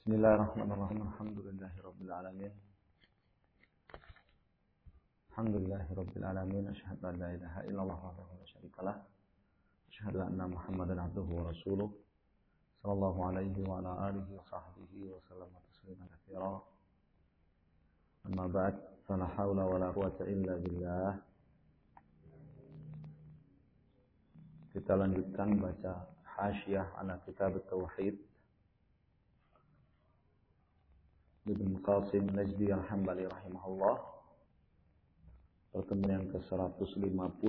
Bismillahirrahmanirrahim. Alhamdulillahirabbil alamin. Alhamdulillahirabbil alamin. Asyhadu an la ilaha illallah wahdahu la syarikalah. Asyhadu anna Muhammadan abduhu wa rasuluh. Sallallahu alaihi wa ala alihi wa sahbihi wa sallama tasliman katsira. Amma ba'd, fala haula wala quwwata illa billah. Kita lanjutkan baca Hasyiyah ala Kitab Tauhid Ibn Qasim Najdi Al-Hambali rahimahullah, pertemuan yang ke-150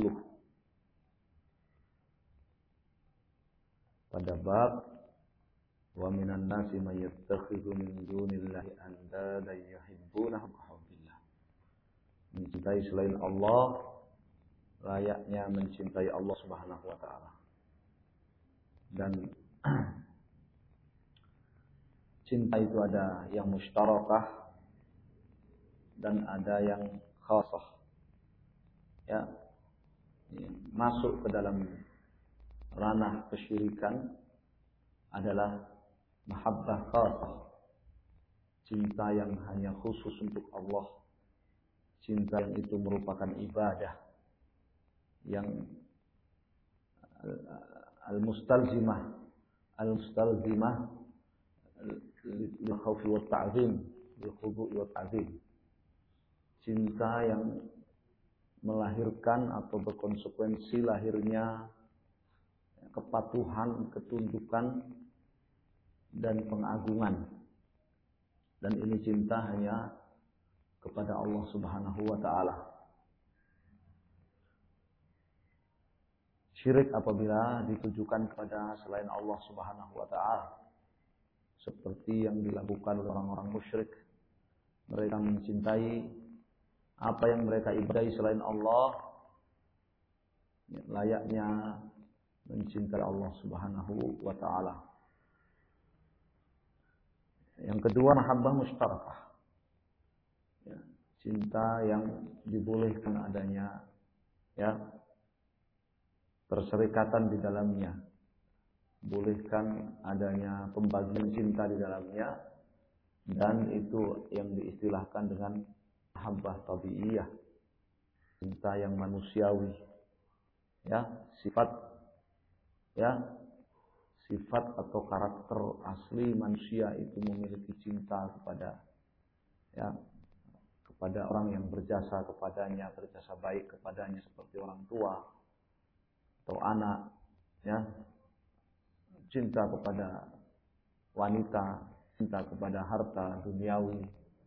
pada bab wa minan nasi may yattakhidhu min dunillahi andadan yuhibbunahum kahubbillah. Mencintai selain Allah layaknya mencintai Allah Subhanahu wa taala. Dan cinta itu ada yang mustarakah dan ada yang khasah. Ya, masuk ke dalam ranah kesyirikan adalah mahabbah khasah, cinta yang hanya khusus untuk Allah, cinta yang itu merupakan ibadah yang al-mustalzimah lil khaufi wat ta'zim, lil khudu' wat ta'zim. Cinta yang melahirkan atau berkonsekuensi lahirnya kepatuhan, ketundukan dan pengagungan. Dan ini cinta hanya kepada Allah Subhanahu wa taala. Syirik apabila ditujukan kepada selain Allah Subhanahu wa taala, seperti yang dilakukan oleh orang-orang musyrik. Mereka mencintai apa yang mereka ibadahi selain Allah layaknya mencintai Allah Subhanahu wa taala. Yang kedua, mahabbah mustarakah. Ya, cinta yang dibolehkan adanya perserikatan di dalamnya. Bolehkan adanya pembagian cinta di dalamnya, dan itu yang diistilahkan dengan mahabbah tabi'iyah, cinta yang manusiawi. Sifat atau karakter asli manusia itu memiliki cinta kepada orang yang berjasa kepadanya, berjasa baik kepadanya, seperti orang tua atau anak, cinta kepada wanita, cinta kepada harta duniawi.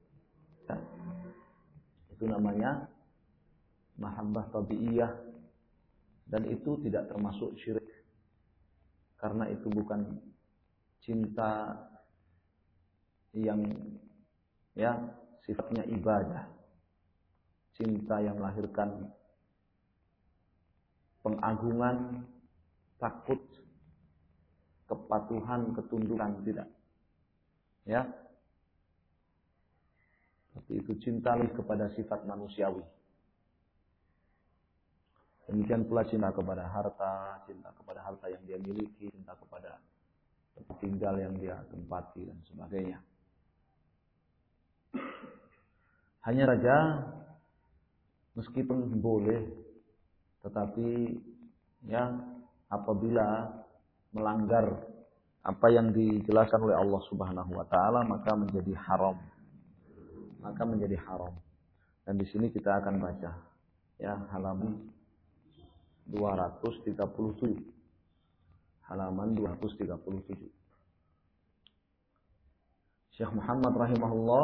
Itu namanya mahabbah tabi'iyah, dan itu tidak termasuk syirik, karena itu bukan cinta yang sifatnya ibadah, cinta yang melahirkan pengagungan, takut, kepatuhan, ketundukan, tidak. Tapi itu cinta kepada sifat manusiawi. Demikian pula cinta kepada harta, cinta kepada harta yang dia miliki, cinta kepada tempat tinggal yang dia tempati dan sebagainya. Hanya saja meskipun boleh, tetapi apabila melanggar apa yang dijelaskan oleh Allah Subhanahu wa taala, maka menjadi haram. Dan di sini kita akan baca halaman 237. Halaman 237. Syekh Muhammad rahimahullah,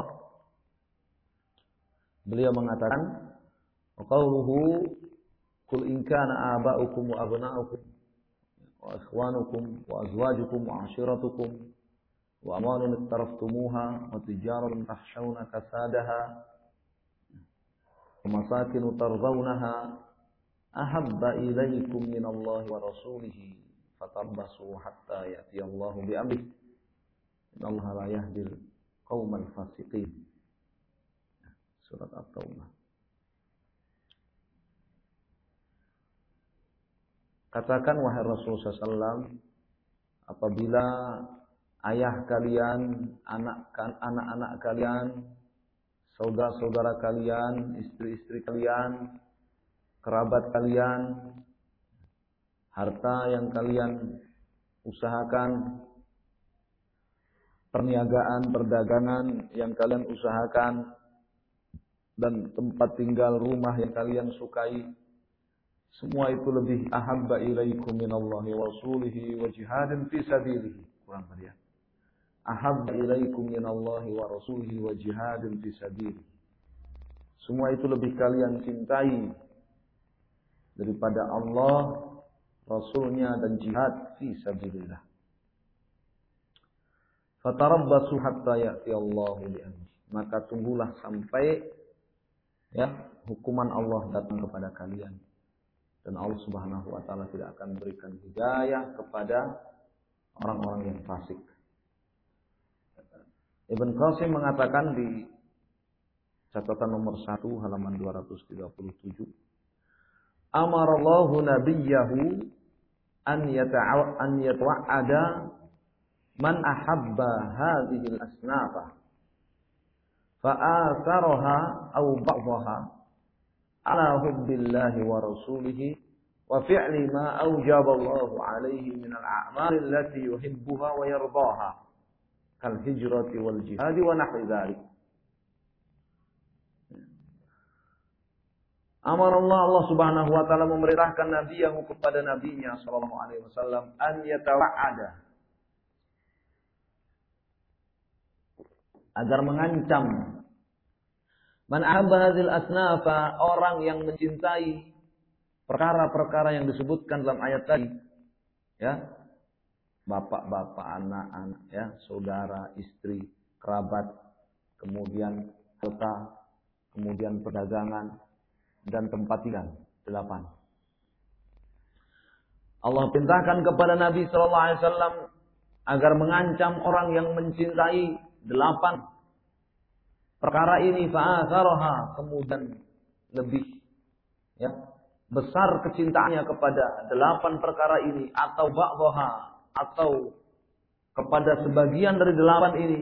beliau mengatakan, wa qauluhu qul in kana aba'ukum wa abna'ukum wa ikhwanukum wa azwajukum wa 'ashiratukum wa amwalun iqtaraftumuha wa tijaratun takhshawna kasadaha wa masakin tardawnaha ahabba ilaykum minallahi wa rasulihi fatarabbasu hatta ya'tiyallahu bi'amrihi innallaha la yahdil qaumal fasiqin. Surat At-Taubah. Katakan wahai Rasulullah SAW, apabila ayah kalian, anak-anak kalian, saudara-saudara kalian, istri-istri kalian, kerabat kalian, harta yang kalian usahakan, perniagaan, perdagangan yang kalian usahakan, dan tempat tinggal, rumah yang kalian sukai, semua itu lebih ahabba ilaikum minallahi wa rasulihi wa jihadin fi sabilihi. Kurang tadi ya. Ahabba ilaikum minallahi wa rasulihi wa jihadin fi sabilihi. Semua itu lebih kalian cintai daripada Allah, Rasulnya, dan jihad fi sabilillah. Fatarabbasu hatta ya'ti Allahu bi amri. Maka tunggulah sampai hukuman Allah datang kepada kalian. Dan Allah Subhanahu wa taala tidak akan berikan hidayah kepada orang-orang yang fasik. Ibn Qasim mengatakan di catatan nomor 1 halaman 237, amarallahu nabiyyahu an yatawa'ada man ahabba hadhihi al-asnafa fa'atharaha aw ba'daha ala hubbillahi wa rasulihi wa fi'li ma awjaba Allah alaihi min al-a'mal allati yuhibbuha wa yardaha kal hijrati wal jihadi wa nahwi dzalik. Allah Subhanahu wa taala memerintahkan nabiyahu kepada nabinya sallallahu alaihi wasallam an yatawa'ada, agar mengancam man ahabba hadzal asnafa, orang yang mencintai perkara-perkara yang disebutkan dalam ayat tadi, ya, bapak-bapak, anak-anak, ya, saudara, istri, kerabat, kemudian harta, kemudian perdagangan, dan tempat tinggal. 8. Allah perintahkan kepada Nabi sallallahu alaihi wasallam agar mengancam orang yang mencintai 8 perkara ini, fa'atharaha, kemudian lebih besar kecintaannya kepada 8 perkara ini, atau ba'daha, atau kepada sebagian dari 8 ini,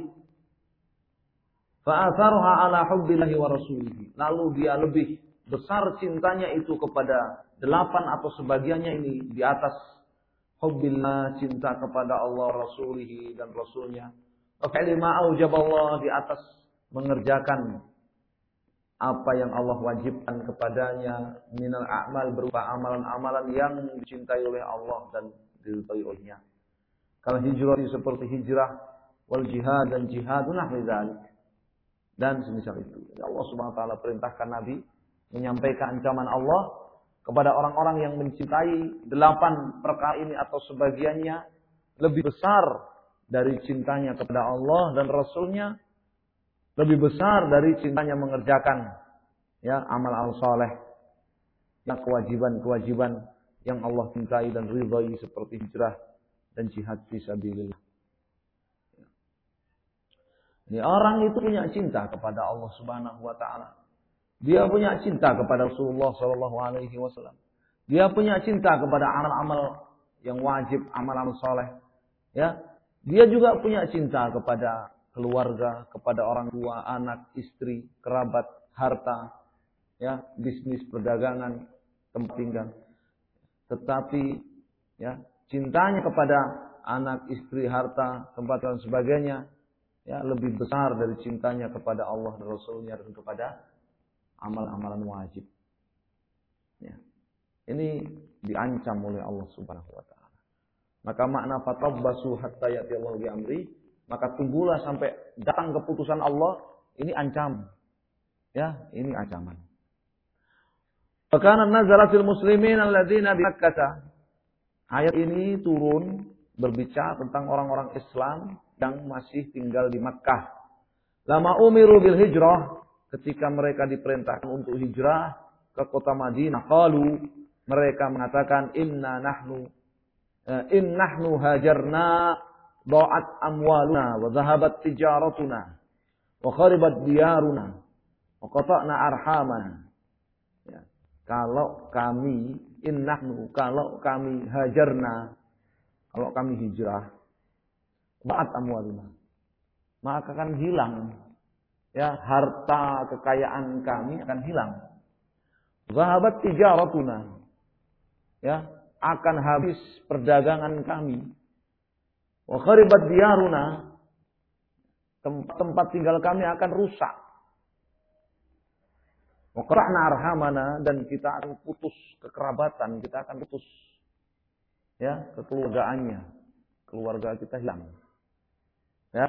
fa'atharaha ala hubbillahi wa rasulihi, lalu dia lebih besar cintanya itu kepada 8 atau sebagiannya ini di atas hubbillah, cinta kepada Allah, rasulihi, dan rasulnya, wa fi'li ma aujaballah, di atas mengerjakan apa yang Allah wajibkan kepadanya, minal a'mal, berupa amalan-amalan yang dicintai oleh Allah dan diridhai olehnya. Kalau hijrah seperti hijrah, wal jihad, dan jihad, nahwi dzalik, dan semisal itu. Allah Subhanahu wa taala perintahkan Nabi menyampaikan ancaman Allah kepada orang-orang yang mencintai 8 perkara ini atau sebagiannya lebih besar dari cintanya kepada Allah dan Rasulnya, lebih besar dari cintanya mengerjakan amal-amal saleh, kewajiban-kewajiban yang Allah cintai dan ridhai seperti hijrah dan jihad fi sabilillah. Ini orang itu punya cinta kepada Allah Subhanahu wa taala. Dia punya cinta kepada Rasulullah sallallahu alaihi wasallam. Dia punya cinta kepada amal-amal yang wajib, amal-amal saleh. Ya. Dia juga punya cinta kepada keluarga, kepada orang tua, anak, istri, kerabat, harta, bisnis, perdagangan, tempat tinggal. Tetapi cintanya kepada anak, istri, harta, tempat dan sebagainya lebih besar dari cintanya kepada Allah dan Rasulnya dan kepada amal-amalan wajib. Ini diancam oleh Allah Subhanahu wa taala. Maka makna fatabbasu hatta ya'ti Allahu bi amri, maka tunggulah sampai datang keputusan Allah, ini ancam. Ini ancaman. Fakana nazalatil muslimin alladzina bi Makkah. Ayat ini turun berbicara tentang orang-orang Islam yang masih tinggal di Makkah. Lama umiru bil hijrah, ketika mereka diperintahkan untuk hijrah ke kota Madinah, qalu, mereka mengatakan in nahnu hajarna dha'at amwaluna wa dhahabat tijaratuna wa kharibat diyaruna wa qata'na arhamana. Kalau kami kalau kami hajarna, kalau kami hijrah, ba'at amwaluna, maka akan hilang, ya, harta kekayaan kami akan hilang. Zahabat tijaratuna, ya, akan habis perdagangan kami. Wa kharibat diyaruna, tempat tinggal kami akan rusak. Wa qara'na arhamana, dan kita akan putus kekerabatan, kita akan putus, ya, kekeluargaannya. Keluarga kita hilang. Ya.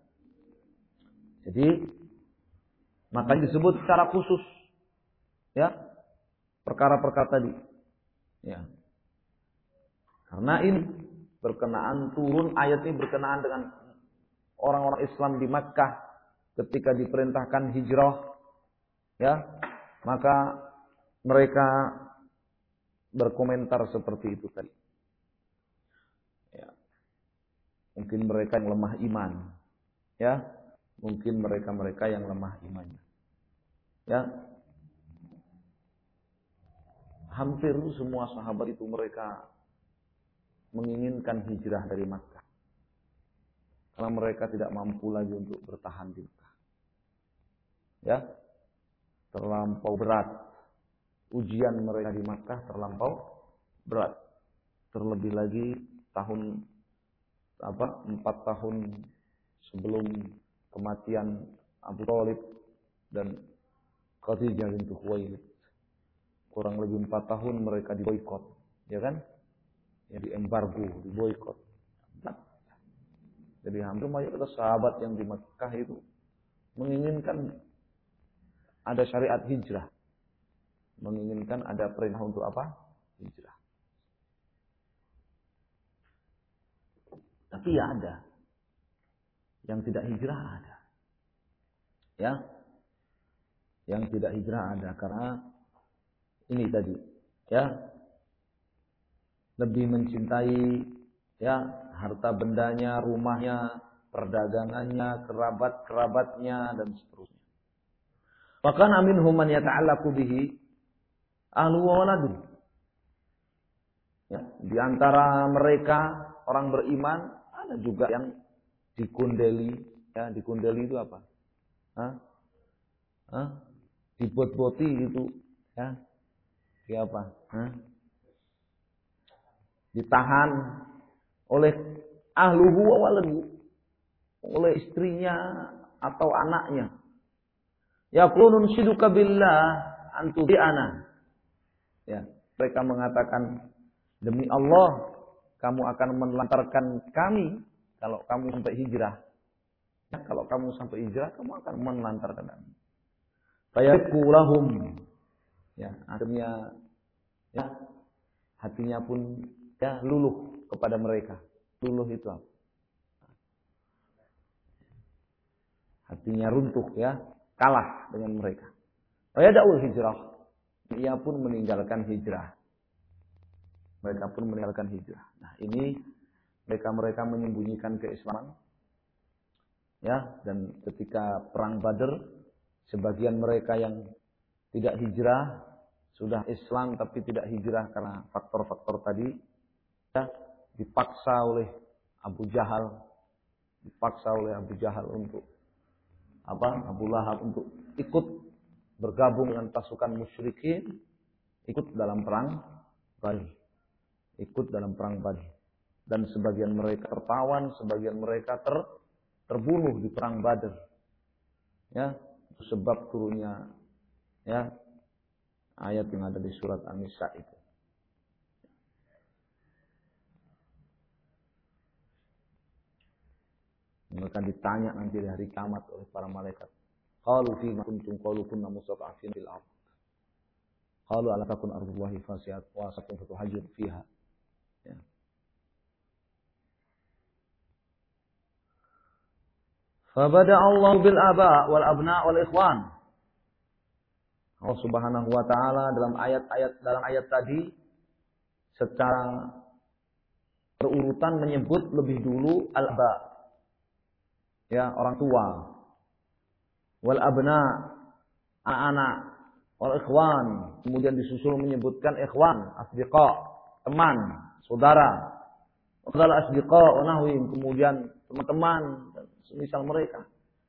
Jadi makanya disebut secara khusus, ya, perkara-perkara tadi. Ya. Karena ini berkenaan turun, ayat ini berkenaan dengan orang-orang Islam di Makkah ketika diperintahkan hijrah, ya, maka mereka berkomentar seperti itu tadi. Ya. Mungkin mereka yang lemah iman, ya, mungkin mereka yang lemah imannya, ya. Hampir semua sahabat itu mereka menginginkan hijrah dari Makkah karena mereka tidak mampu lagi untuk bertahan di Makkah, ya. Terlampau berat ujian mereka di Makkah, terlampau berat. Terlebih lagi 4 tahun sebelum kematian Abu Thalib dan Khadijah binti Khuwailid. Kurang lebih 4 tahun mereka diboikot, ya kan? Ya, diembargo, diboikot. Jadi hampir mayoritas sahabat yang di Makkah itu menginginkan ada syariat hijrah. Menginginkan ada perintah untuk apa? Hijrah. Tapi ya ada. Yang tidak hijrah ada. Ya. Yang tidak hijrah ada karena ini tadi, ya. Lebih mencintai, ya, harta bendanya, rumahnya, perdagangannya, kerabat-kerabatnya dan seterusnya. Bahkan aminhum man yata'allaqu bihi ahlu wa waladun. Ya, di antara mereka orang beriman ada juga yang dikundeli, ya, dikundeli itu apa? Dibot-boti gitu, ya. Kayak apa? Ditahan oleh ahluhu wa waladuhu, oleh istrinya atau anaknya. Yaqulun shiduka billah antubi'ana. Ya, mereka mengatakan demi Allah kamu akan menelantarkan kami kalau kamu sampai hijrah. Ya, kalau kamu sampai hijrah kamu akan menelantarkan kami. Fayaqu lahum. Ya, akhirnya, ya, hatinya pun, ya, luluh kepada mereka. Luluh itu apa? Hatinya runtuh, ya, kalah dengan mereka. Fayada'ul hijrah. Ia pun meninggalkan hijrah. Mereka pun meninggalkan hijrah. Nah, ini mereka menyembunyikan keislaman. Ya, dan ketika perang Badar, sebagian mereka yang tidak hijrah, sudah Islam tapi tidak hijrah karena faktor-faktor tadi, ya, dipaksa oleh Abu Jahal untuk apa? Abu Lahab untuk ikut bergabung dengan pasukan musyrikin, ikut dalam perang Badar. Dan sebagian mereka tertawan, sebagian mereka terbunuh di perang Badar. Ya, sebab turunnya, ya, ayat yang ada di surat An-Nisa itu. Mereka ditanya nanti di hari kiamat oleh para malaikat. Qalu fima kuntum qalu kunna mustad'afin fil ardh. Qalu alam takun ardullahi fasi'at wa sakum fatuhajir fiha. Ya. Fabada Allah bil aba wal abna wal ikhwan. Allah Subhanahu wa taala dalam ayat tadi secara berurutan menyebut lebih dulu al-aba, ya, orang tua, wal abna, anak-anak, wal ikhwan, kemudian disusul menyebutkan ikhwan, asdiqa, teman, saudara, Qala asdiqa wa nahwihim, kemudian teman-teman dan semisal mereka.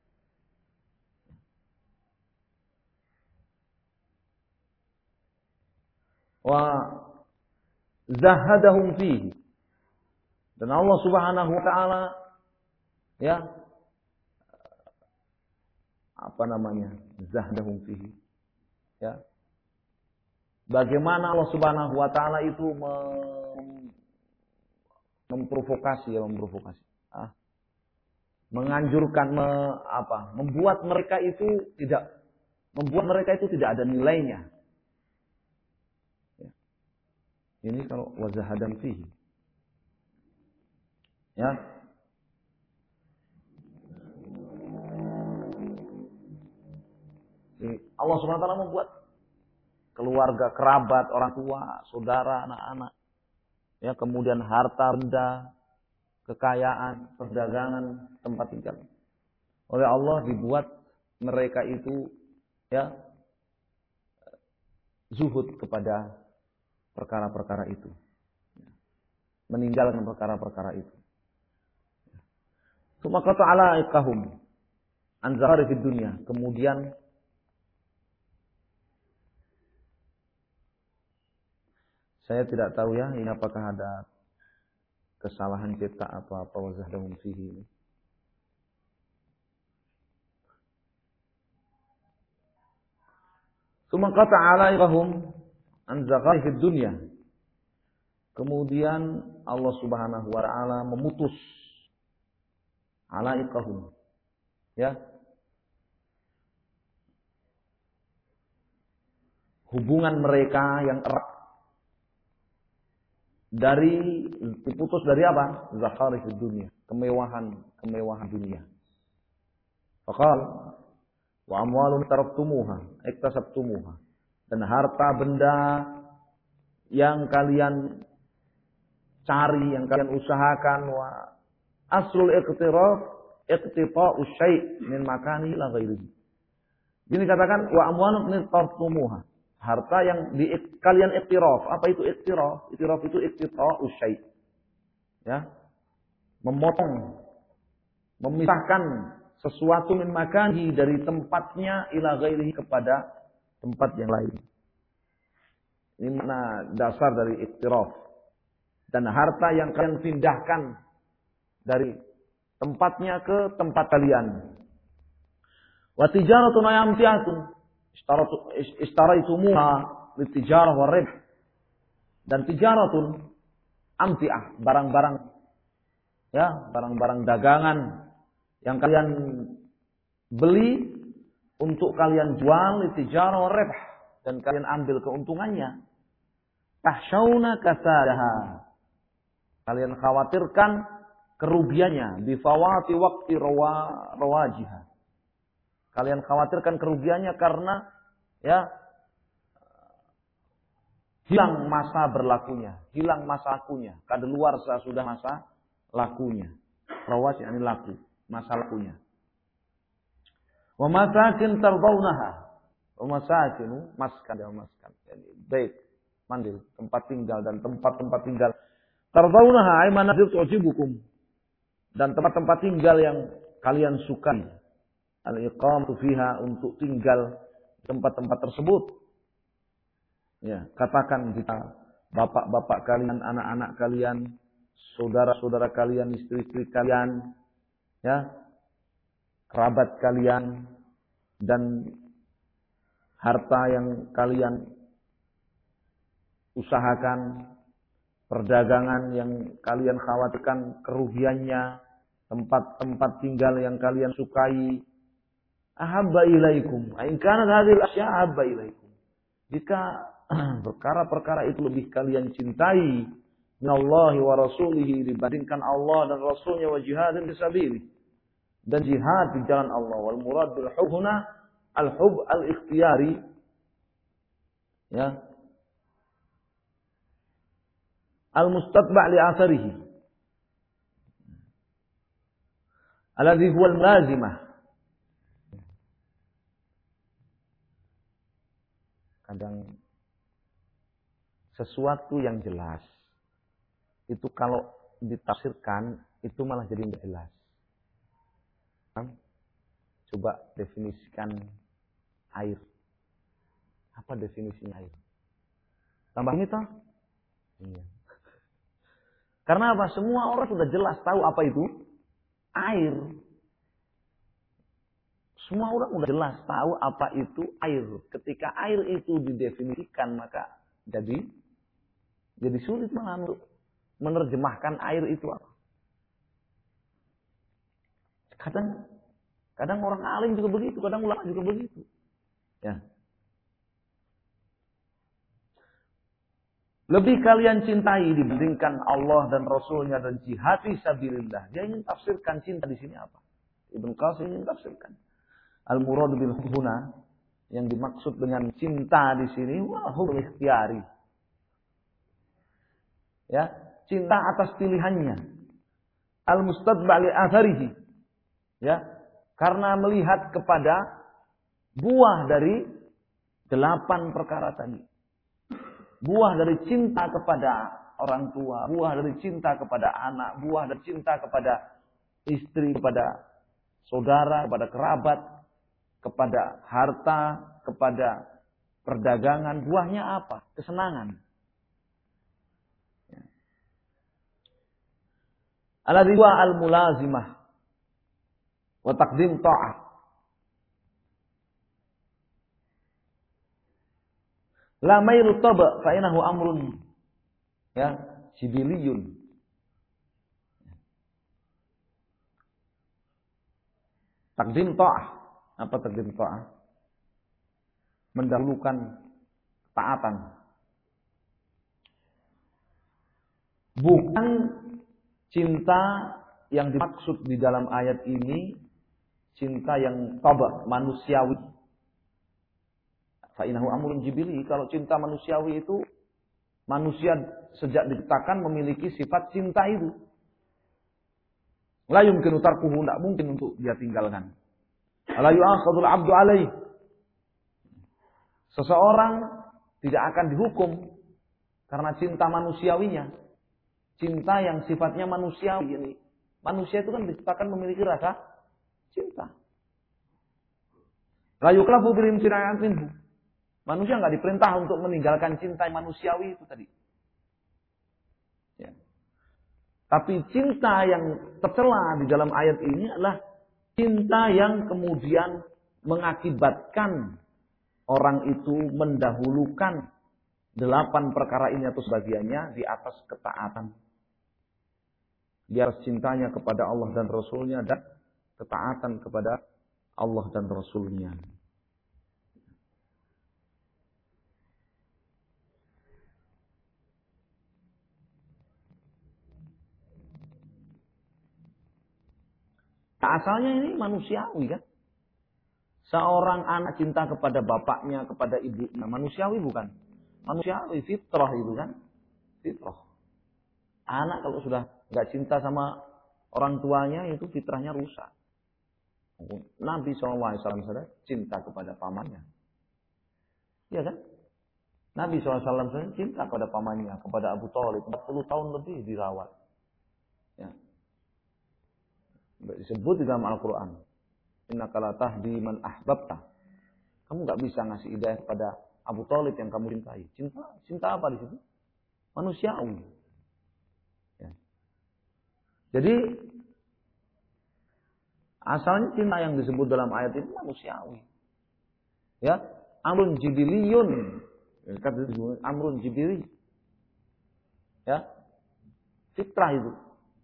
Wa zahadahum fihi, dan Allah Subhanahu wa taala ya zahadahum fihi, ya, bagaimana Allah Subhanahu wa taala itu memprovokasi, menganjurkan, membuat mereka itu tidak ada nilainya. Ini kalau wazahadam fihi. Ya. Allah Subhanahu wa taala membuat keluarga, kerabat, orang tua, saudara, anak-anak, ya, kemudian harta benda, kekayaan, perdagangan, tempat tinggal. Oleh Allah dibuat mereka itu ya zuhud kepada perkara-perkara itu. Meninggalkan perkara-perkara itu. Tsumma qata'ala iqahum an zahari fid dunya. Kemudian saya tidak tahu ya, ini apakah ada kesalahan cetak atau apa wazahdahum fihi ini. Tsumma qata'ala iqahum an zahari fid dunya. Kemudian Allah Subhanahu wa taala memutus alaiqahum, ya, hubungan mereka yang erat diputus dari apa? Zahari fid dunya, kemewahan dunia. Faqal wa amwalun taraftumuha iktasabtumuha, dan harta benda yang kalian cari, yang kalian usahakan, wa aslul iqtiraf iqtita'u syai' min makani ila ghairihi. Ini katakan wa amwalun taraftumuha, harta yang kalian iktiraf. Apa itu iktiraf? Iktiraf itu iqtita'u syai', ya, memotong, memisahkan sesuatu min makani dari tempatnya ila ghairihi kepada tempat yang lain. Ini makna dasar dari iktiraf. Dan harta yang kalian pindahkan dari tempatnya ke tempat kalian. Wa tijaratun ayamtiatun istaraitumuha litijarah wa rib. Dan tijaratun amtiah, barang-barang, ya, barang-barang dagangan yang kalian beli untuk kalian jual litijarah wa rib, dan kalian ambil keuntungannya. Tahsyauna kasadaha, kalian khawatirkan kerugiannya, bifawati waqti rawajiha. Kalian khawatirkan kerugiannya karena ya hilang masa berlakunya, hilang masa lakunya, kadaluarsa sudah masa lakunya. Rawaj ini laku, masa lakunya. Wa masakin tardawnaha, wa masakinu maskan dan maskan. Yani bait, mandil, tempat tinggal dan tempat-tempat tinggal. Tardawnaha ay manazil tu'jibukum, dan tempat-tempat tinggal yang kalian sukai. Al-iqamatu fiha, untuk tinggal di tempat-tempat tersebut. Ya, katakan kita, bapak-bapak kalian, anak-anak kalian, saudara-saudara kalian, istri-istri kalian, ya, kerabat kalian, dan harta yang kalian usahakan, perdagangan yang kalian khawatirkan kerugiannya, tempat-tempat tinggal yang kalian sukai. Ahabba ilaikum, in kanat hadhil asya ahabba ilaikum, jika perkara-perkara itu lebih kalian cintai minallahi wa rasulihi, dibandingkan Allah dan Rasulnya, wa jihadin fisabilih, dan jihad di jalan Allah. Wal murad bil hubna al hub al ikhtiyari, ya, al mustatba' li atharihi alladhi huwa al lazimah. Kadang sesuatu yang jelas itu kalau ditafsirkan itu malah jadi tidak jelas. Coba definisikan air. Apa definisinya air? Tambah ini toh? Iya. Karena apa? Semua orang sudah jelas tahu apa itu air. Semua orang sudah jelas tahu apa itu air. Ketika air itu didefinisikan, maka jadi sulit malah untuk menerjemahkan air itu apa. Kadang orang alim juga begitu, kadang ulama juga begitu. Ya. Lebih kalian cintai dibandingkan Allah dan Rasulnya dan jihad fi sabilillah. Dia ingin tafsirkan cinta di sini apa? Ibnu Qasim ingin tafsirkan. Al-murad bil huna, yang dimaksud dengan cinta di sini hub ikhtiyari. Ya, cinta atas pilihannya. Al-mustadba' li atharihi. Ya, karena melihat kepada buah dari 8 perkara tadi. Buah dari cinta kepada orang tua, buah dari cinta kepada anak, buah dari cinta kepada istri, kepada saudara, kepada kerabat, kepada harta, kepada perdagangan. Buahnya apa? Kesenangan. Al-ridha al-mulazimah wa taqdim ta'ah. La mailu taba fa innahu amrun ya jibiliyun. Takdim ta'ah. Apa takdim ta'ah? Mendahulukan taatan. Bukan cinta yang dimaksud di dalam ayat ini cinta yang taba, manusiawi. Fa'inahu amrun jibili. Kalau cinta manusiawi itu, manusia sejak diciptakan memiliki sifat cinta itu. La yumkinu tarkuhu, tidak mungkin untuk dia tinggalkan. La yu'akhadul abdu alaih. Seseorang tidak akan dihukum karena cinta manusiawinya. Cinta yang sifatnya manusiawi ini. Manusia itu kan diciptakan memiliki rasa cinta. La yuklafu bil imtina'an minhu. Manusia nggak diperintah untuk meninggalkan cinta manusiawi itu tadi. Ya. Tapi cinta yang tercela di dalam ayat ini adalah cinta yang kemudian mengakibatkan orang itu mendahulukan 8 perkara ini atau sebagiannya di atas ketaatan. Di atas cintanya kepada Allah dan Rasulnya dan ketaatan kepada Allah dan Rasulnya. Asalnya ini manusiawi kan. Seorang anak cinta kepada bapaknya, kepada ibunya. Manusiawi bukan? Manusiawi, fitrah itu kan. Fitrah. Anak kalau sudah nggak cinta sama orang tuanya, itu fitrahnya rusak. Nabi SAW cinta kepada pamannya. Iya kan? Nabi SAW cinta kepada pamannya, kepada Abu Thalib. 40 tahun lebih dirawat. Ya. Disebut di dalam Al-Quran. Innaka la tahdi man ahbabta. Kamu nggak bisa ngasih hidayah kepada Abu Thalib yang kamu cintai. Cinta apa di situ? Manusiawi. Ya. Jadi asalnya cinta yang disebut dalam ayat ini manusiawi. Ya, amrun jibiliyun. Amrun jibili. Ya. Fitrah itu.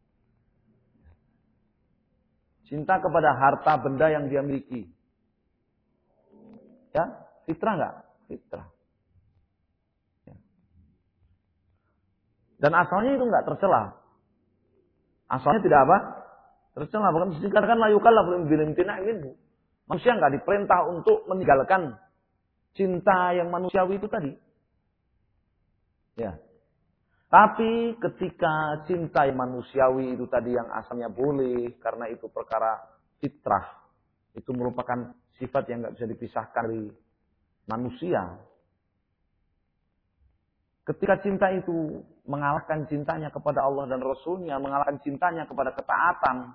Cinta kepada harta benda yang dia miliki. Ya, fitrah enggak? Fitrah. Ya. Dan asalnya itu enggak tercela. Asalnya tidak apa? Tercela. Bahkan dikatakan la yukallafu bil imtina' minhu. Manusia enggak diperintah untuk meninggalkan cinta yang manusiawi itu tadi. Ya. Tapi ketika cinta yang manusiawi itu tadi yang asalnya boleh, karena itu perkara fitrah, itu merupakan sifat yang nggak bisa dipisahkan dari manusia. Ketika cinta itu mengalahkan cintanya kepada Allah dan Rasulnya, mengalahkan cintanya kepada ketaatan,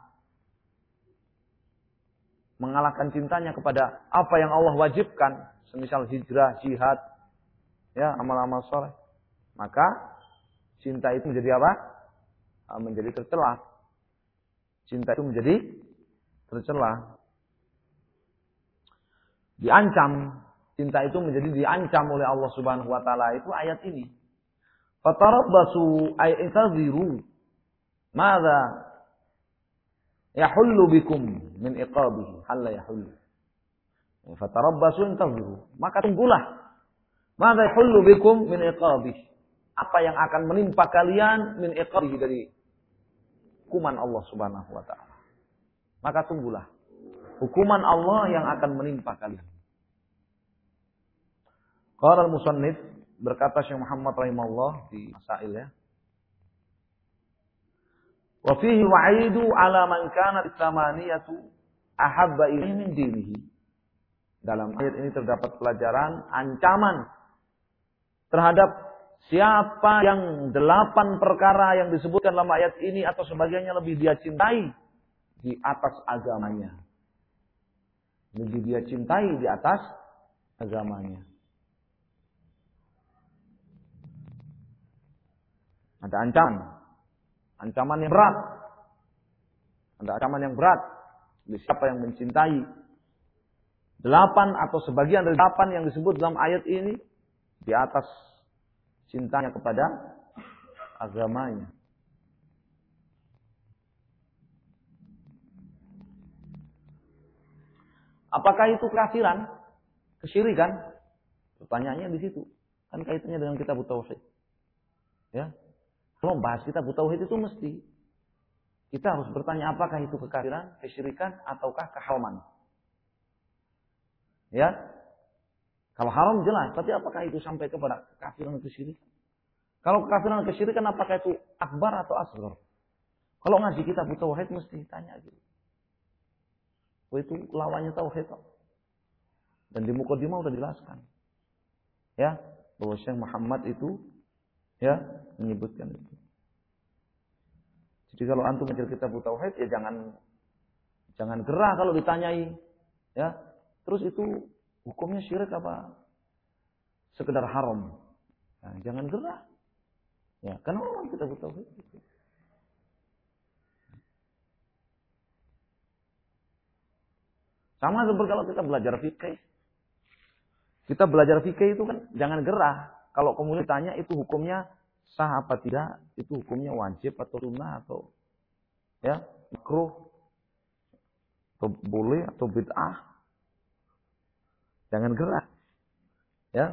mengalahkan cintanya kepada apa yang Allah wajibkan, semisal hijrah, jihad, ya, amal-amal soleh, maka cinta itu menjadi apa? Menjadi tercela. Cinta itu menjadi tercela. Diancam. Cinta itu menjadi diancam oleh Allah Subhanahu wa taala, itu ayat ini. Fatarabbasu ay intaziru madza yahullu bikum min iqabihi halla yahullu. Fatarabbasu intaziru, maka tunggulah. Madza yahullu bikum min iqabihi, apa yang akan menimpa kalian min iqabihi, dari hukuman Allah Subhanahu wa taala. Maka tunggulah hukuman Allah yang akan menimpa kalian. Qala al-musannif, berkata Syekh Muhammad rahimahullah di Masail, ya. Wa fihi wa'idu ala man kana tsamaniyatu ahabba ilaihi min dinihi. Dalam ayat ini terdapat pelajaran ancaman terhadap siapa yang 8 perkara yang disebutkan dalam ayat ini atau sebagiannya lebih dia cintai di atas agamanya. Lebih dia cintai di atas agamanya. Ada ancaman yang berat. Ada ancaman yang berat bagi siapa yang mencintai 8 atau sebagian dari 8 yang disebut dalam ayat ini di atas cintanya kepada agamanya. Apakah itu kafiran? Kesyirikan? Pertanyaannya di situ. Kan kaitannya dengan kitab tauhid. Ya. Kalau bahas kitab tauhid itu mesti kita harus bertanya apakah itu kekafiran, kesyirikan, ataukah keharaman. Ya. Kalau haram jelas, tapi apakah itu sampai kepada kekafiran atau kesyirikan? Kalau kekafiran atau kesyirikan apakah itu akbar atau asghar? Kalau ngaji kitab tauhid mesti tanya gitu. Oh, itu lawannya tauhid. Dan di mukadimah sudah dijelaskan. Ya, bahwa Syekh Muhammad itu ya menyebutkan itu. Jadi kalau antum baca kitab tauhid ya jangan gerah kalau ditanyai, ya. Terus itu hukumnya syirik apa sekedar haram? Nah, jangan gerah. Ya, karena orang kitab tauhid itu. Sama seperti kalau kita belajar fikih. Kita belajar fikih itu kan jangan gerah. Kalau kemudian tanya itu hukumnya sah apa tidak, itu hukumnya wajib atau sunnah atau ya makruh atau boleh atau bid'ah. Jangan gerah. Ya,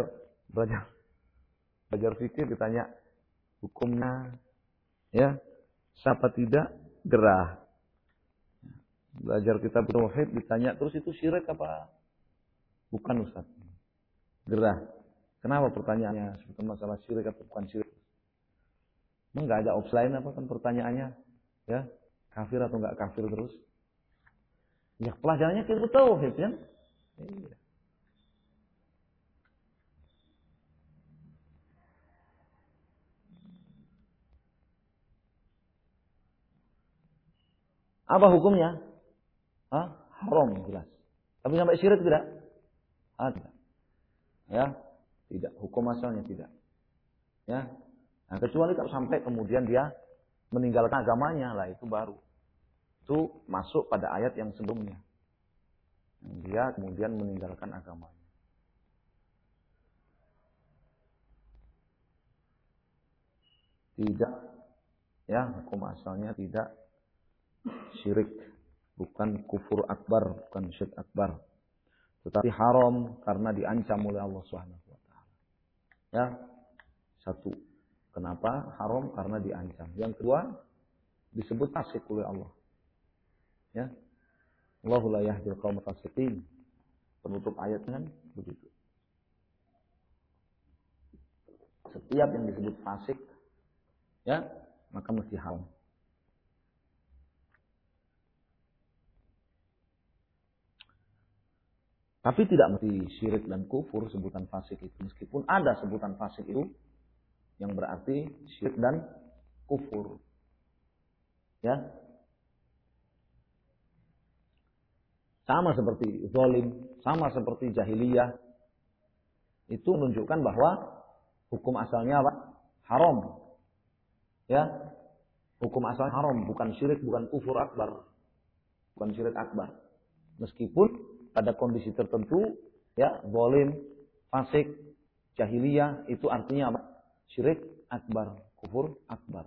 belajar fikih ditanya hukumnya ya sah apa tidak, gerah. Belajar kitab tauhid ditanya terus itu syirik apa bukan, Ustaz? Gerah. Kenapa pertanyaannya seperti masalah syirik atau bukan syirik? Memang nggak ada opsi lain apa kan pertanyaannya? Ya, kafir atau nggak kafir terus? Ya pelajarannya kitab tauhid kan? Iya. Apa hukumnya? Haram jelas. Tapi sampai syirik tidak? Tidak. Ya, tidak. Hukum asalnya tidak. Ya. Nah, kecuali kalau sampai kemudian dia meninggalkan agamanya, lah itu baru. Itu masuk pada ayat yang sebelumnya. Dia kemudian meninggalkan agamanya. Tidak. Ya, hukum asalnya tidak syirik. Bukan kufur akbar, bukan syirik akbar. Tetapi haram karena diancam oleh Allah Subhanahu wa taala. Ya. Satu. Kenapa haram? Karena diancam. Yang kedua, disebut fasik oleh Allah. Ya. Allahu la yahdil qaum fasiqin. Penutup ayatnya kan begitu. Setiap yang disebut fasik ya, maka mesti haram. Tapi tidak mesti syirik dan kufur sebutan fasik itu. Meskipun ada sebutan fasik itu, yang berarti syirik dan kufur. Ya. Sama seperti zalim, sama seperti jahiliyah. Itu menunjukkan bahwa hukum asalnya apa? Haram. Ya. Hukum asalnya haram, bukan syirik, bukan kufur akbar. Bukan syirik akbar. Meskipun pada kondisi tertentu, ya, zalim, fasik, jahiliyah itu artinya apa? Syirik akbar, kufur akbar.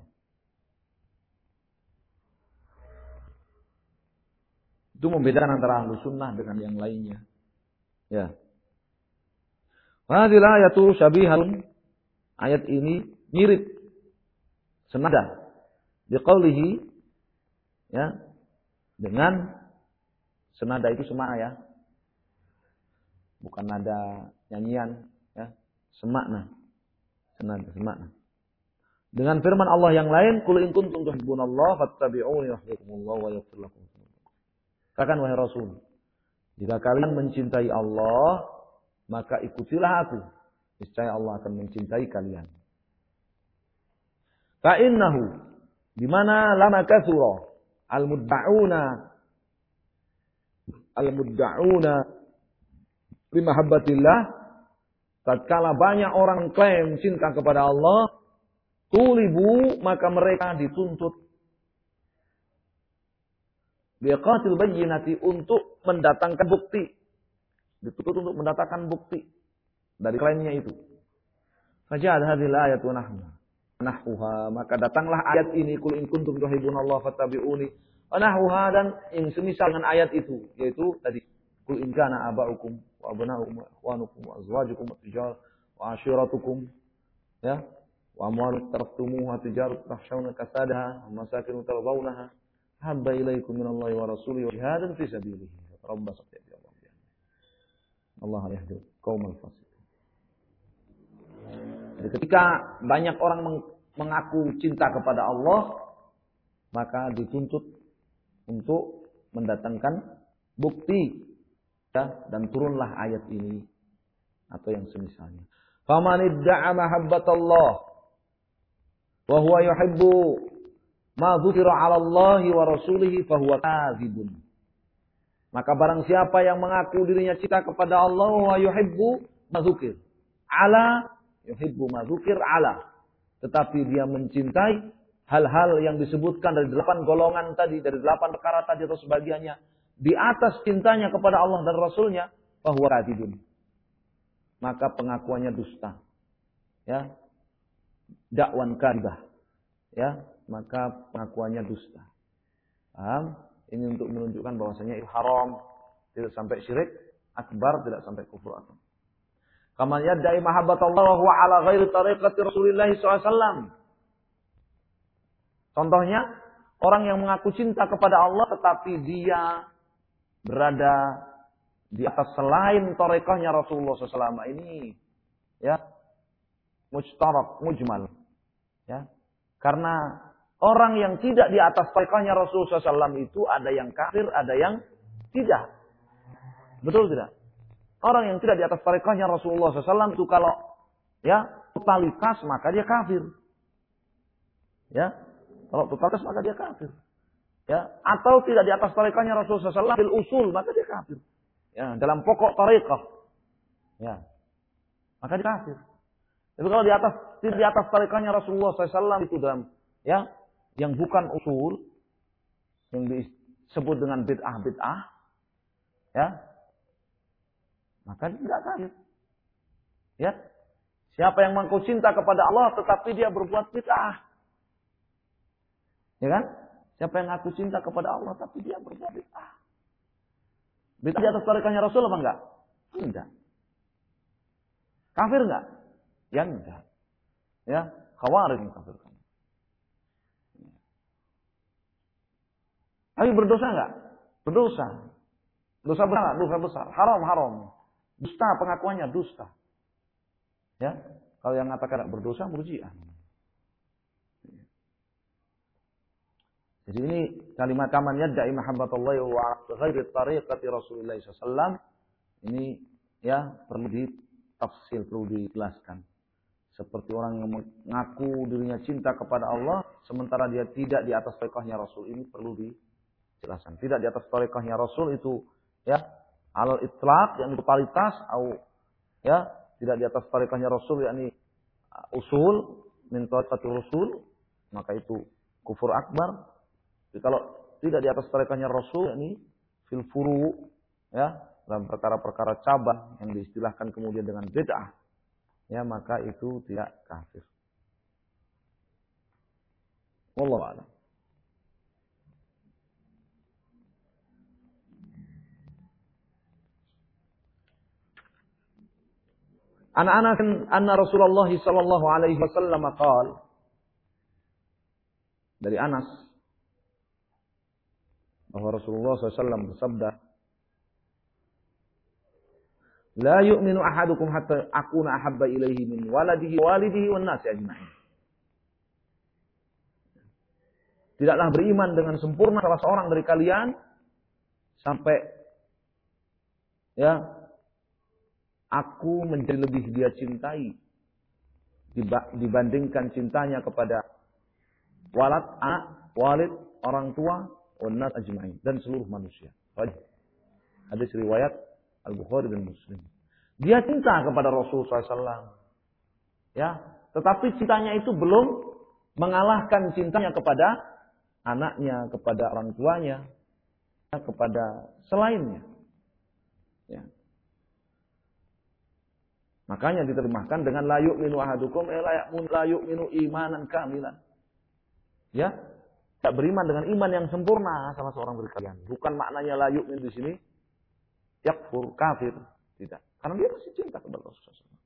Itu membedakan antara ahlu sunnah dengan yang lainnya. Ya. Hadhihi ayatu syabihatun. Ayat ini mirip, senada biqaulihi, ya, dengan senada itu semak ya. Bukan nada nyanyian, ya. Semakna. Senada, semakna. Dengan firman Allah yang lain, qul in kuntum tuhibbunallaha fattabi'uni yuhibbukumullahu wa yaghfir lakum. Katakan wahai Rasul, jika kalian mencintai Allah, maka ikutilah aku. Niscaya Allah akan mencintai kalian. Fa innahu dimana lama katsura al-mudda'una li mahabbatillah, tatkala banyak orang klaim cinta kepada Allah, tulibu, maka mereka dituntut biqatil bayyinati, untuk mendatangkan bukti. Dituntut untuk mendatangkan bukti dari klaimnya itu. Faja'al hadhil ayat wa nahwuha, maka datanglah ayat ini, qul in kuntum tuhibbunallaha fattabi'uni wa nahwuha, dan yang semisal dengan ayat itu, yaitu tadi qul in kana aba'ukum wa abna'ukum wa ikhwanukum wa azwajukum wa tijar wa ashiratukum, ya, wa amwalun taraftumuha tijarat tahshawna kasadaha wa masakin tardawnaha habba ilaikum minallahi wa rasulihi wa jihadin fi sabilihi rabbas Allah yahdi qaumal fasiqin. Jadi ketika banyak orang mengaku cinta kepada Allah, maka dituntut untuk mendatangkan bukti, ya, dan turunlah ayat ini atau yang semisalnya. Faman idda'a mahabbatallah wa huwa yuhibbu ma dzukira 'ala Allahi wa rasulihi fa huwa kadzibun. Maka barang siapa yang mengaku dirinya cinta kepada Allah, wa yuhibbu ma dzukir 'ala, yuhibbu ma dzukir 'ala, tetapi dia mencintai hal-hal yang disebutkan dari 8 golongan tadi, dari 8 perkara tadi atau sebagiannya, di atas cintanya kepada Allah dan Rasulnya, fa huwa kadzibun. Maka pengakuannya dusta. Ya. Dakwan kadzibah. Ya, maka pengakuannya dusta. Paham? Ini untuk menunjukkan bahwasanya itu haram, tidak sampai syirik akbar, tidak sampai kufur akbar. Kama yadda'i mahabbatallah wa huwa ala ghairi tariqati Rasulillah SAW. Contohnya, orang yang mengaku cinta kepada Allah tetapi dia berada di atas selain tariqahnya Rasulullah SAW, ini, ya, mujtarak, mujmal, ya. Karena orang yang tidak di atas tariqahnya Rasulullah SAW itu ada yang kafir, ada yang tidak. Betul tidak? Orang yang tidak di atas tariqahnya Rasulullah SAW itu kalau, ya, totalitas maka dia kafir. Ya, kalau totalitas maka dia kafir. Ya, atau tidak di atas tariqahnya Rasulullah SAW bil usul, maka dia kafir. Ya, dalam pokok tariqah. Ya. Maka dia kafir. Tapi kalau tidak di atas tariqahnya Rasulullah SAW itu dalam, ya, yang bukan usul, yang disebut dengan bid'ah, ya, maka dia tidak kafir. Ya, siapa yang mengaku cinta kepada Allah tetapi dia berbuat bid'ah, ya kan? Siapa yang mengaku cinta kepada Allah tapi dia berbuat bid'ah, bid'ah di atas tariqahnya Rasul apa enggak? Enggak. Kafir enggak? Ya enggak. Ya, khawarij mengkafirkan. Tapi berdosa enggak? Berdosa. Dosa besar, dosa besar. Haram. Dusta, pengakuannya dusta. Ya, kalau yang mengatakan berdosa murji'ah. Jadi ini kalimat kaman yadda'i mahabbatallahi wa ghairi tariqati Rasulillah SAW, ini, ya, perlu ditafsir, perlu dijelaskan. Seperti orang yang mengaku dirinya cinta kepada Allah, sementara dia tidak di atas thariqahnya Rasul. Ini perlu dijelaskan. Tidak di atas thariqahnya Rasul itu ya alal itlaq yang totalitas, atau ya tidak di atas thariqahnya Rasul yakni usul min thariqatul Rasul, maka itu kufur akbar. Jadi kalau tidak di atas thariqahnya Rasul yakni fil furu ya dalam perkara-perkara cabang yang diistilahkan kemudian dengan bid'ah, ya maka itu tidak kafir. Wallahu a'lam. Anak-anak anna Rasulullah sallallahu alaihi wasallam qaal, dari Anas bahwa Rasulullah SAW bersabda, la yu'minu ahadukum hatta akuna ahabba ilaihi min waladihi walidihi wan nasi ajma'in. Tidaklah beriman dengan sempurna salah seorang dari kalian sampai ya aku menjadi lebih dia cintai dibandingkan cintanya kepada walad, anak, walid, orang tua, wan nas ajma'in, dan seluruh manusia. Hadis riwayat Al-Bukhari dan Muslim. Dia cinta kepada Rasul SAW. Ya, tetapi cintanya itu belum mengalahkan cintanya kepada anaknya, kepada orang tuanya, ya, kepada selainnya. Ya. Makanya diterjemahkan dengan la yu'minu ahadukum la yu'minu imanan kamilan. Ya, tak beriman dengan iman yang sempurna salah seorang dari kalian. Bukan maknanya la yu'min di sini yakfur, kafir. Tidak. Karena dia masih cinta kepada Rasulullah SAW.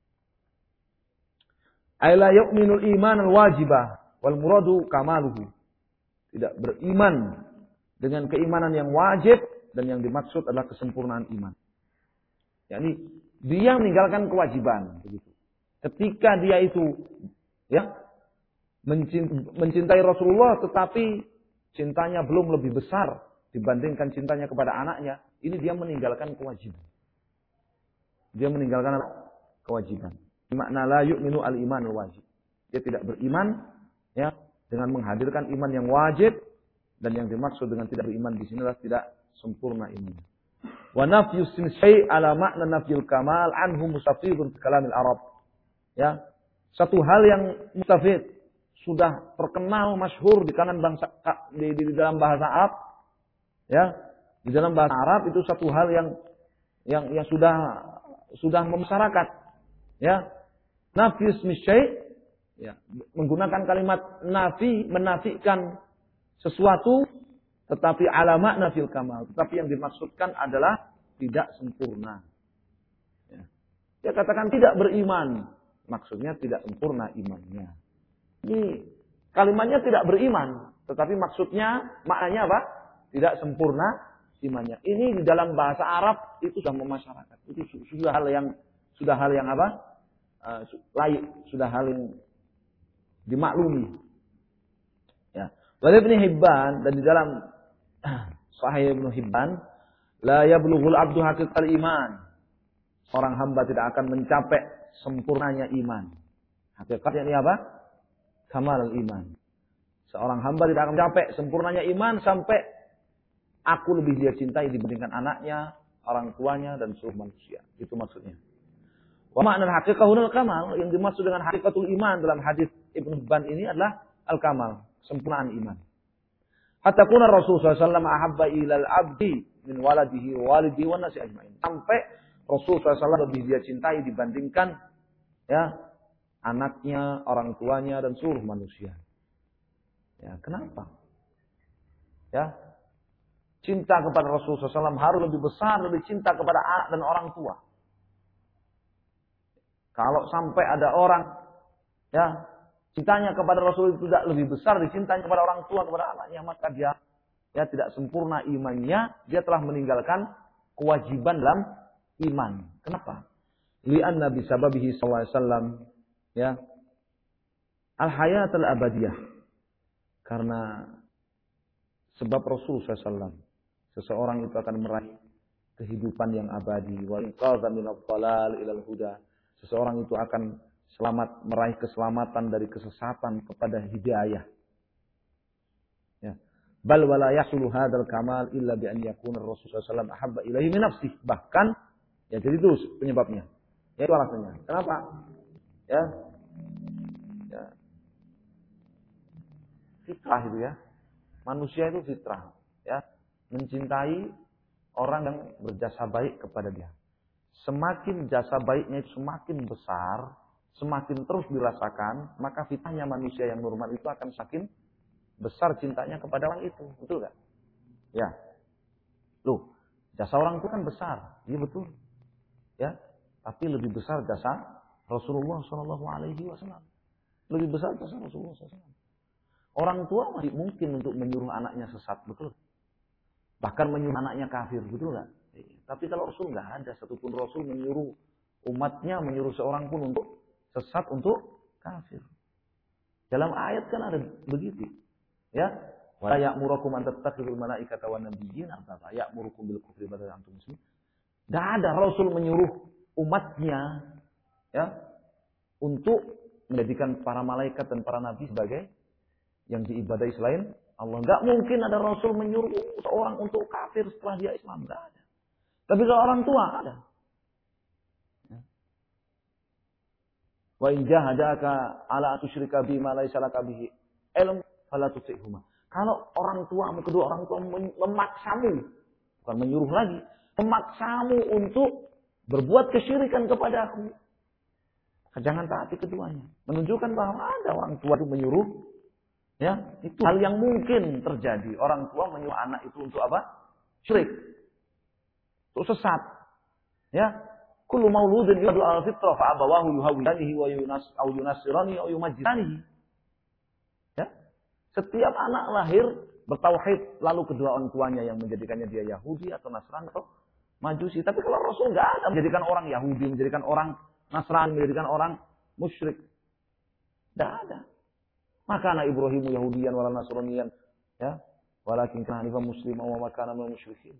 Ay la yu'minul iman al-wajibah wal muradu kamaluhu. Tidak beriman dengan keimanan yang wajib dan yang dimaksud adalah kesempurnaan iman. yakni dia meninggalkan kewajiban begitu. Ketika dia itu ya mencintai Rasulullah tetapi cintanya belum lebih besar dibandingkan cintanya kepada anaknya, ini dia meninggalkan kewajiban. Dia meninggalkan kewajiban. Makna la yu'minu al-iman al-wajib. Dia tidak beriman ya dengan menghadirkan iman yang wajib, dan yang dimaksud dengan tidak beriman di sini adalah tidak sempurna iman. Wa nafyu syai' ala makna nafyul kamal anhu mustafidun fi kalamil Arab. Ya. Satu hal yang mustafid sudah terkenal masyhur di kalangan bangsa di dalam bahasa Arab. Ya. Di dalam bahasa Arab itu satu hal yang sudah memasyarakat. Ya. Nafyu syai' ya, menggunakan kalimat nafi, menafikan sesuatu, tetapi alamak nafil kamal. Tetapi yang dimaksudkan adalah tidak sempurna. Ya. Dia katakan tidak beriman. Maksudnya tidak sempurna imannya. Ini kalimatnya tidak beriman. Tetapi maksudnya, maknanya apa? Tidak sempurna imannya. Ini di dalam bahasa Arab itu sudah memasyarakat. Itu sudah hal yang apa? Laik. Sudah hal yang dimaklumi. Ya. Wa Ibnu Hibban, dan di dalam Sahih Ibnu Hibban, la yablughul abdu haqiqal iman. Orang hamba tidak akan mencapai sempurnanya iman. Hakikatnya ini apa? Kamal iman. Seorang hamba tidak akan mencapai sempurnanya iman sampai aku lebih dia cintai dibandingkan anaknya, orang tuanya, dan seluruh manusia. Itu maksudnya. Wa ma'na haqiqahul kamal, yang dimaksud dengan hakikatul iman dalam hadis Ibnu Hibban ini adalah al-kamal, sempurnaan iman. Hatta kuna Rasulullah SAW ahabba ilal abdi min waladihi wa walidihi wa nasi ajmain. Sampai Rasulullah SAW lebih dia cintai dibandingkan ya anaknya, orang tuanya, dan seluruh manusia. Ya, kenapa? Ya, cinta kepada Rasulullah SAW harus lebih besar, lebih cinta kepada anak dan orang tua. Kalau sampai ada orang ya cintanya kepada Rasul itu tidak lebih besar dicintanya kepada orang tua, kepada anaknya, maka dia ya tidak sempurna imannya, dia telah meninggalkan kewajiban dalam iman. Kenapa? Li'anna bisababihi sallallahu alaihi wasallam ya al-hayat al-abadiyah. Karena sebab Rasul SAW seseorang itu akan meraih kehidupan yang abadi, wa inqadha minadh dhalal ilal huda. Seseorang itu akan selamat, meraih keselamatan dari kesesatan kepada hidayah. Ya. Bal wala yahsulu hadzal kamal illa bi an yakuna Rasulullah sallallahu alaihi wasallam ahabba ilaihi min nafsihi. Bahkan ya jadi itu penyebabnya. Ya itu alasannya. Kenapa? Ya. Ya. Fitrah itu ya. Manusia itu fitrah, ya. Mencintai orang yang berjasa baik kepada dia. Semakin jasa baiknya itu semakin besar, semakin terus dirasakan, maka fitrahnya manusia yang normal itu akan semakin besar cintanya kepada orang itu. Betul gak? Ya. Loh, jasa orang itu kan besar. Iya betul. Ya. Tapi lebih besar jasa Rasulullah SAW. Lebih besar jasa Rasulullah SAW. Orang tua masih mungkin untuk menyuruh anaknya sesat. Betul. Bahkan menyuruh anaknya kafir. Betul gak? Tapi kalau Rasul nggak ada satupun Rasul menyuruh umatnya, menyuruh seorang pun untuk sesat, untuk kafir. Dalam ayat kan ada begitu, ya. Wa ya'murukum an tattakhidul malaikata wan nabiyyin arbaba ya'murukum bil kufri ba'da antum muslimin. Enggak ada Rasul menyuruh umatnya, ya, untuk menjadikan para malaikat dan para nabi sebagai yang diibadahi selain Allah. Enggak mungkin ada Rasul menyuruh seorang untuk kafir setelah dia Islam, enggak ada. Tapi kalau orang tua ada. Wa in jahadaka ala tusyrika bima laysa laka bihi ilm fala tuti'huma. Kalau orang tua, kedua orang tua memaksamu, bukan menyuruh lagi, memaksamu untuk berbuat kesyirikan kepada aku, jangan taati keduanya. Menunjukkan bahwa ada orang tua itu menyuruh, ya, itu hal yang mungkin terjadi. Orang tua menyuruh anak itu untuk apa? Syirik. Untuk sesat. Ya. Kullu mauludin yuladu ala fitrah fa abawahu yuhawidanihi wa yunasirani wa yumajjisanihi. Ya. Setiap anak lahir bertauhid, lalu kedua orang tuanya yang menjadikannya dia Yahudi atau Nasrani atau Majusi. Tapi kalau Rasul enggak ada menjadikan orang Yahudi, menjadikan orang Nasrani, menjadikan orang musyrik. Enggak ada. Maka anak Ibrahim Yahudiyan wala Nasraniyan, ya. Walakin kana hanifan musliman wa ma kana minal musyrikin.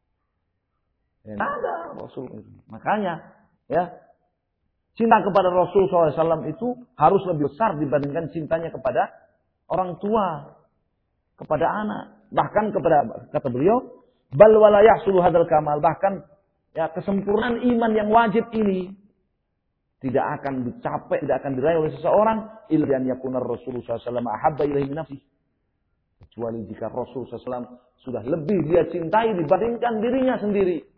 Tidak ada Rasul itu. Makanya, ya, cinta kepada Rasul SAW itu harus lebih besar dibandingkan cintanya kepada orang tua, kepada anak, bahkan kepada, kata beliau, bal wala yahsulu hadzal kamal, bahkan ya kesempurnaan iman yang wajib ini tidak akan dicapai, tidak akan diraih oleh seseorang illa an yakuna Rasulullah SAW ahabba ilaihi min nafsihi. Kecuali jika Rasul SAW sudah lebih dia cintai dibandingkan dirinya sendiri.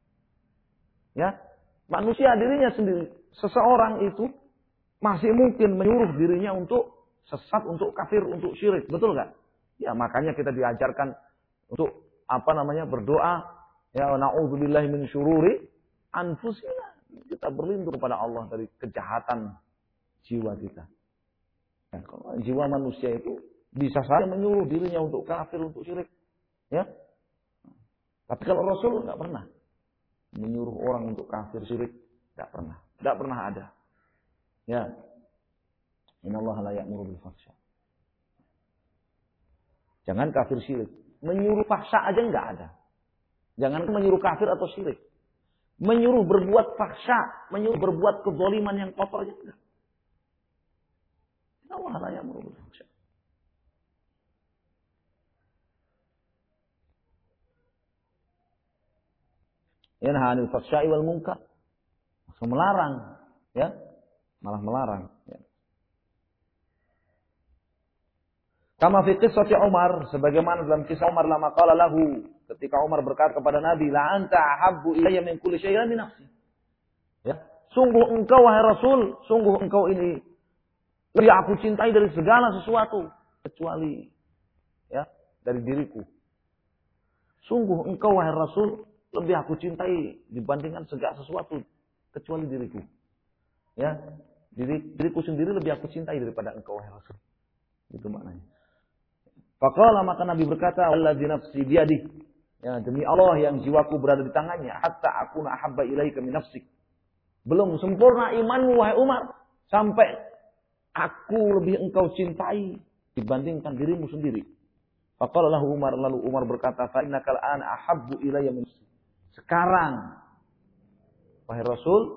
Ya, manusia dirinya sendiri. Seseorang itu masih mungkin menyuruh dirinya untuk sesat, untuk kafir, untuk syirik. Betul nggak? Ya, makanya kita diajarkan untuk berdoa. Ya, na'udzubillahi min syururi anfusina. Kita berlindung kepada Allah dari kejahatan jiwa kita. Ya, kalau jiwa manusia itu bisa saja menyuruh dirinya untuk kafir, untuk syirik. Ya. Tapi kalau Rasul nggak pernah menyuruh orang untuk kafir syirik, tidak pernah ada. Ya, innallaha la ya'muru bil fahsya. Jangan kafir syirik, menyuruh fahsya aja nggak ada. Jangan menyuruh kafir atau syirik, menyuruh berbuat fahsya, menyuruh berbuat kezaliman yang kotor aja enggak. Innallaha la ya'muru bil fahsya. Yanha 'anil fahsya'i wal munkar. Maksud melarang, ya. Malah melarang, ya. Kama fi qissati Umar, sebagaimana dalam kisah Umar lama qala lahu, ketika Umar berkata kepada Nabi, la anta ahabbu ilayya min kulli syai'in min nafsi. Ya, sungguh engkau wahai Rasul, sungguh engkau ini lebih aku cintai dari segala sesuatu kecuali, ya, dari diriku. Sungguh engkau wahai Rasul lebih aku cintai dibandingkan segala sesuatu kecuali diriku. Ya, diriku sendiri lebih aku cintai daripada engkau wahai Rasul. Itu maknanya. Faqala, maka Nabi berkata, wallazi nafsi biyadihi. Ya, demi Allah yang jiwaku berada di tangannya, hatta akuna ahabba ilaika min nafsik. Belum sempurna imanmu wahai Umar sampai aku lebih engkau cintai dibandingkan dirimu sendiri. Faqala lahu Umar, lalu Umar berkata, fa innakal ana ahabbu ilayya min nafsi. Sekarang, wahai Rasul,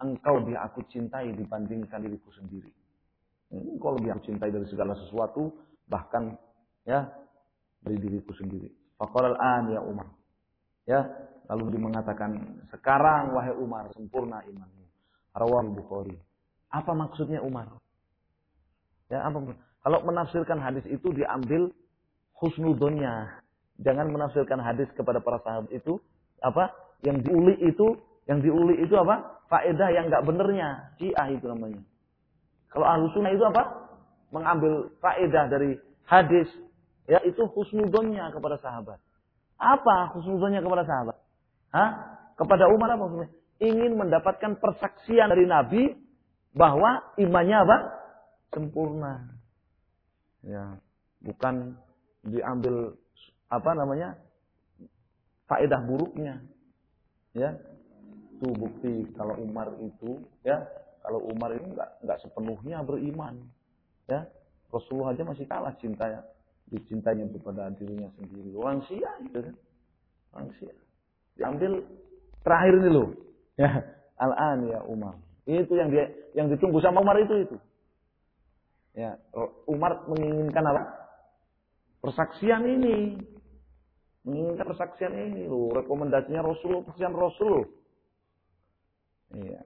engkau lebih aku cintai dibandingkan diriku sendiri. Engkau lebih aku cintai dari segala sesuatu, bahkan ya dari diriku sendiri. Faqala al-an ya Umar. Ya, lalu dia mengatakan, sekarang wahai Umar, sempurna imanmu. Rawahu Bukhari. Apa maksudnya Umar? Ya, apa? Kalau menafsirkan hadis itu diambil husnudzonnya. Jangan menafsirkan hadis kepada para sahabat itu apa? Yang diuli itu apa? Faedah yang enggak benernya. Syiah itu namanya. Kalau Ahlus Sunnah itu apa? Mengambil faedah dari hadis, ya itu husnudzonnya kepada sahabat. Apa husnudzonnya kepada sahabat? Kepada Umar apa maksudnya? Ingin mendapatkan persaksian dari Nabi bahwa imannya apa? Sempurna. Ya, bukan diambil apa namanya? Faedah buruknya. Ya. Itu bukti kalau Umar itu ya, kalau Umar itu enggak sepenuhnya beriman. Ya. Rasulullah aja masih kalah dicintainya kepada dirinya sendiri. Orang Syiah gitu kan. Orang Syiah. Diambil terakhir ini loh. Ya, al-an ya Umar. Itu yang ditunggu sama Umar itu. Ya, Umar menginginkan apa? Persaksian ini. Menginginkan persaksian ini loh. Rekomendasinya Rasul, persaksian Rasul. Iya.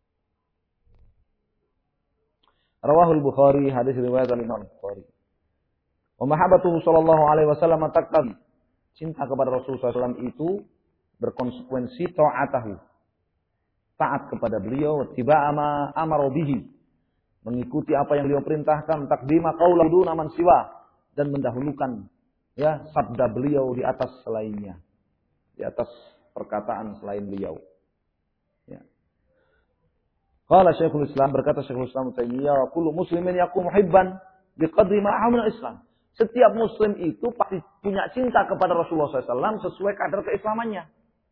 Rawahul Bukhari, hadis riwayat Imam Bukhari. Wa mahabbatuhu sallallahu alaihi wasallam taqtadi. Cinta kepada Rasulullah SAW itu berkonsekuensi ta'atahu. Taat kepada beliau, tiba'a ma amara bihi. Mengikuti apa yang beliau perintahkan, taqdima qaulahu duna man siwa, dan mendahulukan ya sabda beliau di atas selainnya. Di atas perkataan selain beliau. Ya. Qala Syekhul Islam, berkata Syekhul Islam Taimiyah, kullu muslimin yakun muhibban biqadri ma ahmil Islam. Setiap muslim itu pasti punya cinta kepada Rasulullah SAW sesuai kadar keislamannya.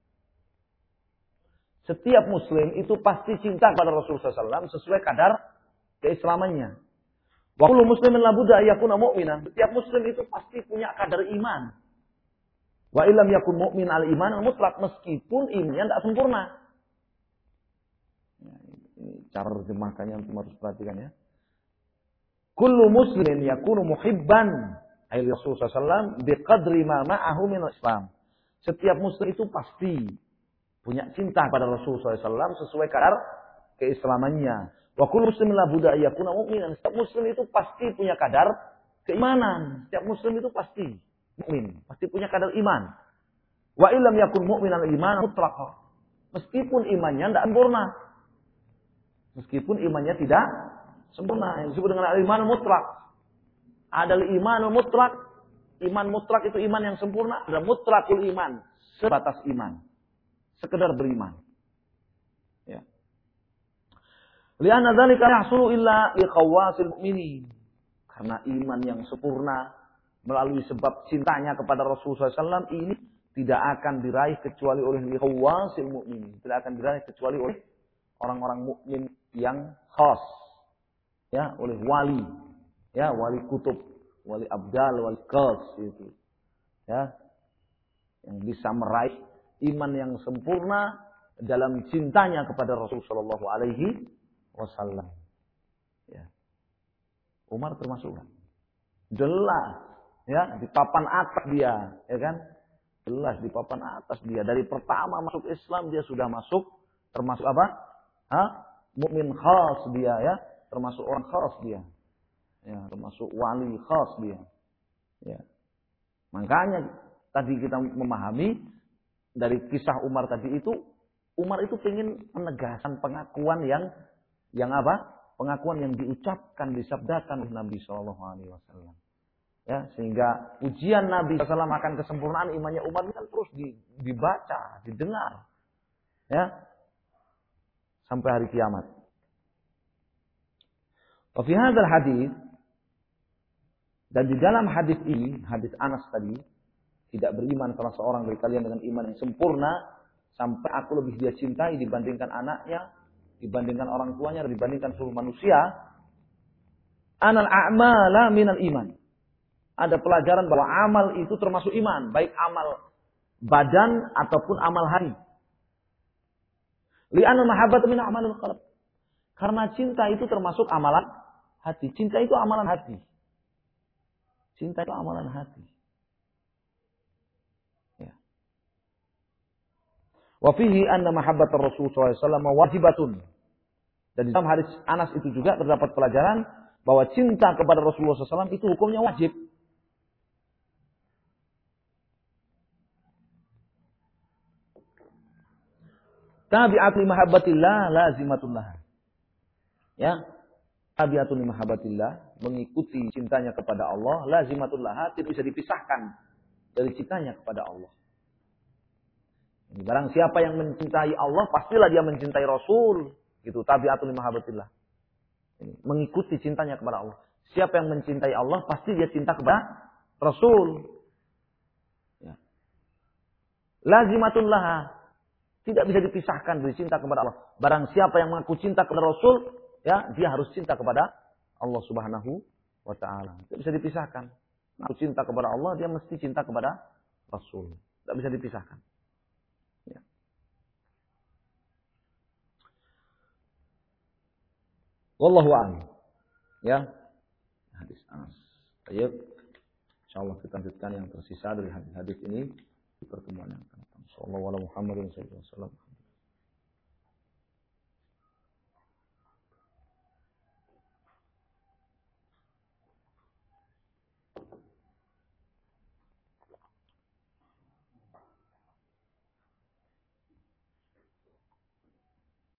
Setiap muslim itu pasti cinta kepada Rasulullah SAW sesuai kadar keislamannya. Wa kullu muslimin la budda yakuna mu'minan. Setiap muslim itu pasti punya kadar iman. Wa illam yakun mu'min al-iman al-mutlaq, meskipun imannya tidak sempurna. Ya, ini cara terjemahkannya yang harus perhatikan ya. Kullu muslimin yakunu muhibban ay Rasulullah sallallahu biqadri ma ma'ahu min Islam. Setiap muslim itu pasti punya cinta pada Rasulullah sallallahu sesuai kadar keislamannya. Wa kullu muslimin la budda yakuna mu'minan. Setiap muslim itu pasti punya kadar keimanan. Setiap muslim itu pasti mukmin, pasti punya kadar iman. Wa illam yakun mu'minan iman mutlaq. Meskipun imannya tidak sempurna. Meskipun imannya tidak sempurna, yang disebut dengan al-iman mutlak. Ada al-iman mutlak. Iman mutlak itu iman yang sempurna. Ada mutlakul iman, sebatas iman, sekedar beriman. Ya. Li'anna dzalika yahsulu illa liqawasil mu'minin. Karena iman yang sempurna melalui sebab cintanya kepada Rasulullah SAW ini tidak akan diraih kecuali oleh liqawasil mu'minin. Tidak akan diraih kecuali oleh orang-orang mukmin yang khas. Ya, oleh wali, ya, wali kutub, wali abdal, wali qas itu. Ya. Yang bisa meraih iman yang sempurna dalam cintanya kepada Rasulullah sallallahu alaihi wasallam. Ya. Umar termasuk kan? Jelas, ya, di papan atas dia, ya kan? Jelas di papan atas dia. Dari pertama masuk Islam dia sudah masuk, termasuk apa? Mukmin khas dia, ya. Termasuk orang khas dia. Ya, termasuk wali khas dia. Ya. Makanya tadi kita memahami dari kisah Umar tadi itu, Umar itu ingin penegasan pengakuan yang apa? Pengakuan yang diucapkan, disabdakan oleh Nabi Shallallahu Alaihi Wasallam. Ya, sehingga ujian Nabi SAW akan kesempurnaan imannya Umar kan terus dibaca, didengar. Ya. Sampai hari kiamat. Wa fi hadzal hadis, dan di dalam hadis ini, hadis Anas tadi, tidak beriman salah seorang dari kalian dengan iman yang sempurna sampai aku lebih dia cintai dibandingkan anaknya, dibandingkan orang tuanya, dibandingkan seluruh manusia. Anal a'mala minal iman. Ada pelajaran bahwa amal itu termasuk iman, baik amal badan ataupun amal hati. Li'anna mahabbata min a'malil qalb. Karena cinta itu termasuk amalan hati. Cinta itu amalan hati. Cinta itu amalan hati. Ya. Wa fihi anna mahabbatar Rasul sallallahu alaihi wasallam wajibatun. Dan di dalam hadis Anas itu juga terdapat pelajaran bahwa cinta kepada Rasulullah SAW itu hukumnya wajib. Tabi'at li mahabbatillah lazimatun laha. Ya. Tabi'atun li mahabbatillah, mengikuti cintanya kepada Allah, lazimatun laha, tidak bisa dipisahkan dari cintanya kepada Allah. Barang siapa yang mencintai Allah, pastilah dia mencintai Rasul. Gitu, tabi'atul mahabbatillah. Mengikuti cintanya kepada Allah. Siapa yang mencintai Allah, pasti dia cinta kepada Rasul. Ya. Lazimatun laha. Tidak bisa dipisahkan dari cinta kepada Allah. Barang siapa yang mengaku cinta kepada Rasul, ya, dia harus cinta kepada Allah Subhanahu wa taala. Tidak bisa dipisahkan. Mengaku cinta kepada Allah, dia mesti cinta kepada Rasul. Tidak bisa dipisahkan. Ya. Wallahu a'lam. Ya. Hadis Anas. Baik. Insyaallah kita lanjutkan yang tersisa dari hadis-hadis ini di pertemuan yang akan datang. Sallallahu alaihi Muhammadin sallallahu alaihi wasallam.